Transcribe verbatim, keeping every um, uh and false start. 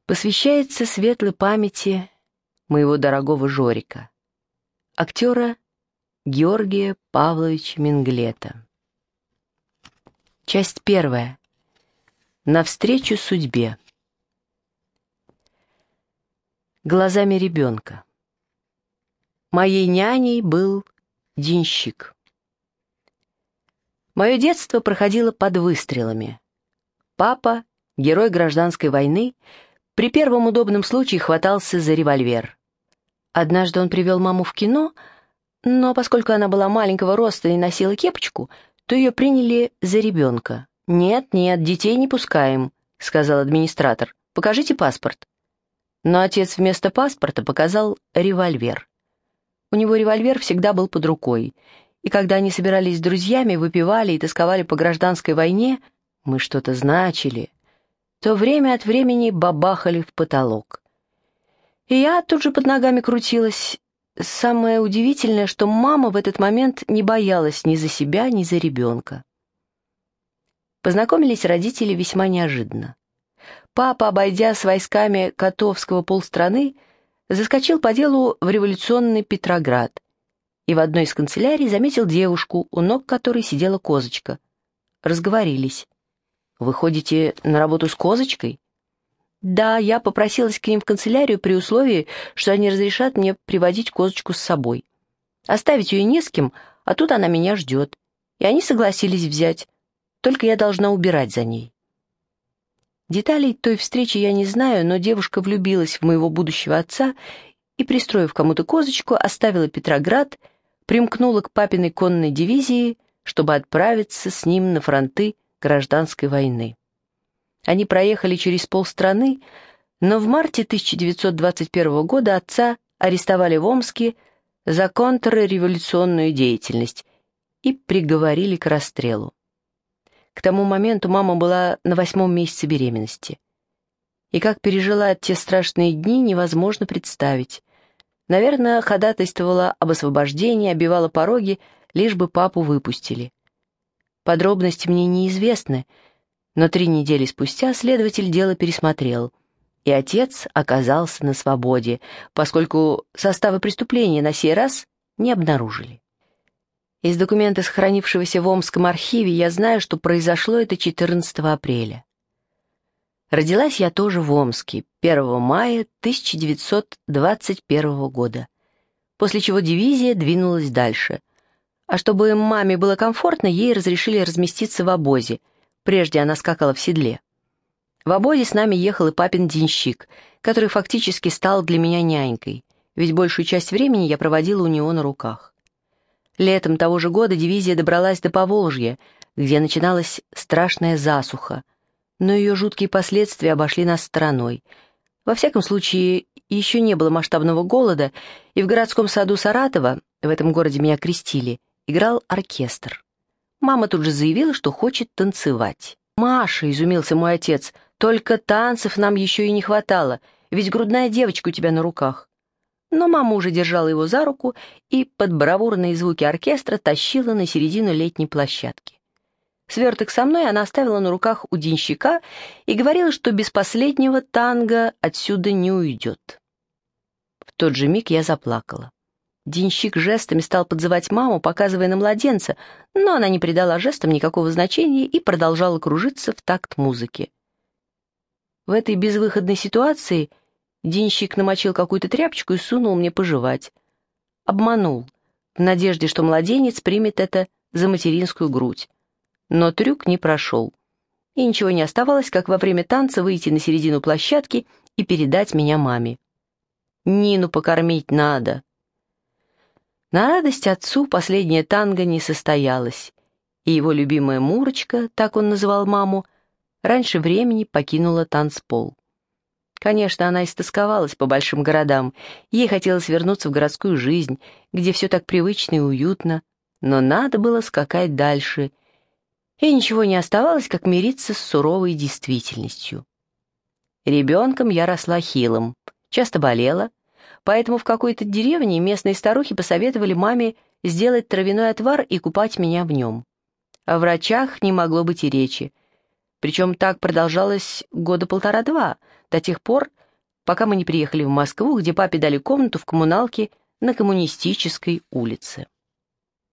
Посвящается светлой памяти моего дорогого Жорика, актера Георгия Павловича Менглета. Часть первая. Навстречу судьбе. Глазами ребенка. Моей няней был денщик. Мое детство проходило под выстрелами. Папа, герой гражданской войны, при первом удобном случае хватался за револьвер. Однажды он привел маму в кино, но поскольку она была маленького роста и носила кепочку, то ее приняли за ребенка. «Нет, нет, детей не пускаем», — сказал администратор. «Покажите паспорт». Но отец вместо паспорта показал револьвер. У него револьвер всегда был под рукой, и когда они собирались с друзьями, выпивали и тосковали по гражданской войне, мы что-то значили, то время от времени бабахали в потолок. И я тут же под ногами крутилась. Самое удивительное, что мама в этот момент не боялась ни за себя, ни за ребенка. Познакомились родители весьма неожиданно. Папа, обойдя с войсками Котовского полстраны, заскочил по делу в революционный Петроград и в одной из канцелярий заметил девушку, у ног которой сидела козочка. Разговорились. «Вы ходите на работу с козочкой?» «Да, я попросилась к ним в канцелярию при условии, что они разрешат мне приводить козочку с собой. Оставить ее не с кем, а тут она меня ждет. И они согласились взять, только я должна убирать за ней». Деталей той встречи я не знаю, но девушка влюбилась в моего будущего отца и, пристроив кому-то козочку, оставила Петроград, примкнула к папиной конной дивизии, чтобы отправиться с ним на фронты гражданской войны. Они проехали через полстраны, но в марте тысяча девятьсот двадцать первого года отца арестовали в Омске за контрреволюционную деятельность и приговорили к расстрелу. К тому моменту мама была на восьмом месяце беременности. И как пережила те страшные дни, невозможно представить. Наверное, ходатайствовала об освобождении, обивала пороги, лишь бы папу выпустили. Подробности мне неизвестны, но три недели спустя следователь дело пересмотрел, и отец оказался на свободе, поскольку состава преступления на сей раз не обнаружили. Из документа, сохранившегося в Омском архиве, я знаю, что произошло это четырнадцатого апреля. Родилась я тоже в Омске, первого мая тысяча девятьсот двадцать первого года, после чего дивизия двинулась дальше. А чтобы маме было комфортно, ей разрешили разместиться в обозе. Прежде она скакала в седле. В обозе с нами ехал и папин денщик, который фактически стал для меня нянькой, ведь большую часть времени я проводила у него на руках. Летом того же года дивизия добралась до Поволжья, где начиналась страшная засуха, но ее жуткие последствия обошли нас стороной. Во всяком случае, еще не было масштабного голода, и в городском саду Саратова, в этом городе меня крестили, играл оркестр. Мама тут же заявила, что хочет танцевать. «Маша», — изумился мой отец, — «только танцев нам еще и не хватало, ведь грудная девочка у тебя на руках». Но мама уже держала его за руку и под бравурные звуки оркестра тащила на середину летней площадки. Сверток со мной она оставила на руках у денщика и говорила, что без последнего танго отсюда не уйдет. В тот же миг я заплакала. Денщик жестами стал подзывать маму, показывая на младенца, но она не придала жестам никакого значения и продолжала кружиться в такт музыки. В этой безвыходной ситуации денщик намочил какую-то тряпочку и сунул мне пожевать. Обманул, в надежде, что младенец примет это за материнскую грудь. Но трюк не прошел. И ничего не оставалось, как во время танца выйти на середину площадки и передать меня маме. «Нину покормить надо». На радость отцу последняя танго не состоялась, и его любимая Мурочка, так он называл маму, раньше времени покинула танцпол. Конечно, она истосковалась по большим городам, ей хотелось вернуться в городскую жизнь, где все так привычно и уютно, но надо было скакать дальше, и ничего не оставалось, как мириться с суровой действительностью. Ребенком я росла хилым, часто болела, поэтому в какой-то деревне местные старухи посоветовали маме сделать травяной отвар и купать меня в нем. О врачах не могло быть и речи. Причем так продолжалось года полтора-два, до тех пор, пока мы не приехали в Москву, где папе дали комнату в коммуналке на Коммунистической улице.